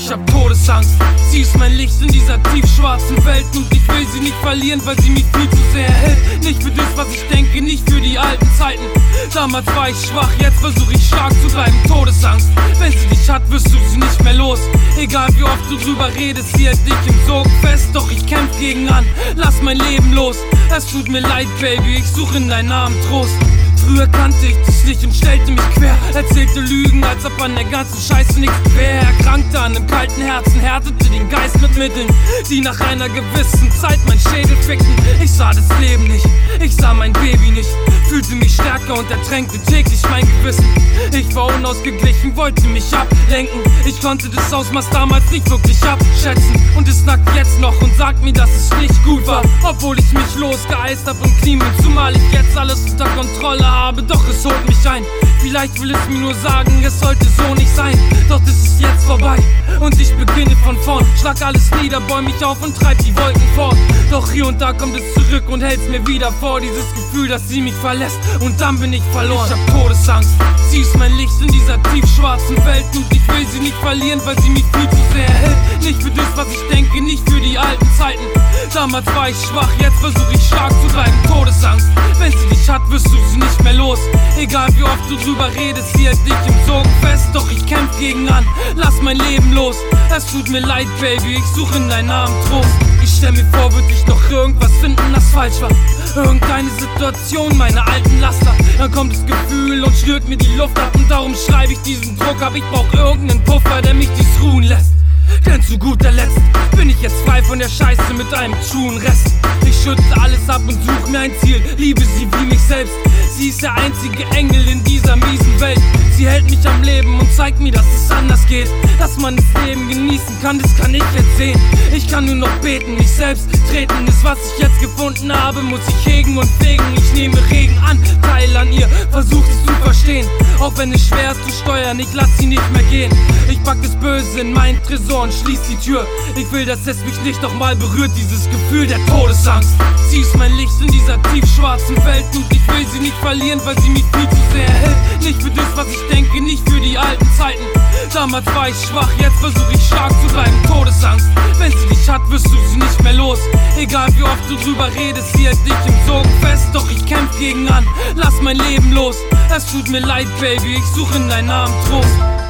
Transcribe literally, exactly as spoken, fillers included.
Ich hab Todesangst, sie ist mein Licht in dieser tiefschwarzen Welt. Und ich will sie nicht verlieren, weil sie mich viel zu sehr hält. Nicht für das, was ich denke, nicht für die alten Zeiten. Damals war ich schwach, jetzt versuche ich stark zu bleiben. Todesangst, wenn sie dich hat, wirst du sie nicht mehr los. Egal wie oft du drüber redest, sie hält dich im Sog fest. Doch ich kämpf gegen an, lass mein Leben los. Es tut mir leid, Baby, ich suche in deinen Armen Trost. Früher kannte ich dich nicht und stellte mich quer. Erzählte Lügen, als ob an der ganzen Scheiße nichts wär. Erkrankte an einem kalten Herzen, härtete den Geist mit Mitteln, die nach einer gewissen Zeit mein Schädel fickten. Ich sah das Leben nicht, ich sah mein Baby nicht. Fühlte mich stärker und ertränkte täglich mein Gewissen. Ich war unausgeglichen, wollte mich ablenken. Ich konnte das Ausmaß damals nicht wirklich abschätzen. Und es nackt jetzt noch und sagt mir, dass es nicht gut war. Obwohl ich mich losgeeist hab und clean bin. Zumal ich jetzt alles unter Kontrolle habe, doch es holt mich ein. Vielleicht will es mir nur sagen, es sollte so nicht sein. Doch das ist jetzt vorbei und ich beginne von vorn. Schlag alles nieder, bäum mich auf und treib die Wolken fort. Doch hier und da kommt es zurück und hält's mir wieder vor. Dieses Gefühl, dass sie mich verlässt und dann bin ich verloren. Ich hab Todesangst, sie ist mein Licht in dieser tiefschwarzen Welt. Und ich will sie nicht verlieren, weil sie mich viel zu sehr hält. Nicht für das, was ich denke, nicht für die alten Zeiten. Damals war ich schwach, jetzt versuche ich stark zu bleiben. Todesangst, wenn sie dich hat, wirst du sie nicht mehr los. Egal wie oft du drüber redest, sie hält dich im Sog fest. Doch ich kämpf gegen an, lass mein Leben los. Es tut mir leid, Baby, ich suche in deinen Armen Trost. Ich stell mir vor, würd ich noch irgendwas finden, das falsch war. Irgendeine Situation, meine alten Laster. Dann kommt das Gefühl und schnürt mir die Luft ab. Und darum schreibe ich diesen Druck ab. Ich brauch irgendeinen Puffer, der mich dies ruhen lässt. Denn zu guter Letzt bin ich jetzt frei von der Scheiße mit einem truen Rest. Ich schüttle alles ab und such mir ein Ziel, liebe sie wie mich selbst. Sie ist der einzige Engel in dieser miesen Welt. Sie hält mich am Leben und zeigt mir, dass es anders geht. Dass man das Leben genießen kann, das kann ich jetzt sehen. Ich kann nur noch beten, mich selbst treten. Das, was ich jetzt gefunden habe, muss ich hegen und pflegen. Ich nehme Regen an, Teil an ihr, versuch es zu verstehen. Auch wenn es schwer ist zu steuern, ich lass sie nicht mehr gehen. Ich pack das Böse in meinen Tresor und schließ die Tür. Ich will, dass es mich nicht nochmal berührt, dieses Gefühl der Todesangst. Sie ist mein Licht in dieser tiefschwarzen Welt. Und ich will sie nicht verlieren, weil sie mich viel zu sehr hält. Nicht für das, was ich denke, nicht für die alten Zeiten. Damals war ich schwach, jetzt versuche ich stark zu bleiben. Todesangst, wenn sie dich hat, wirst du sie nicht mehr los. Egal wie oft du drüber redest, sie hält dich im Sog fest. Doch ich kämpf gegen an, lass mein Leben los. Es tut mir leid, Baby, ich suche in deinen Armen Trost.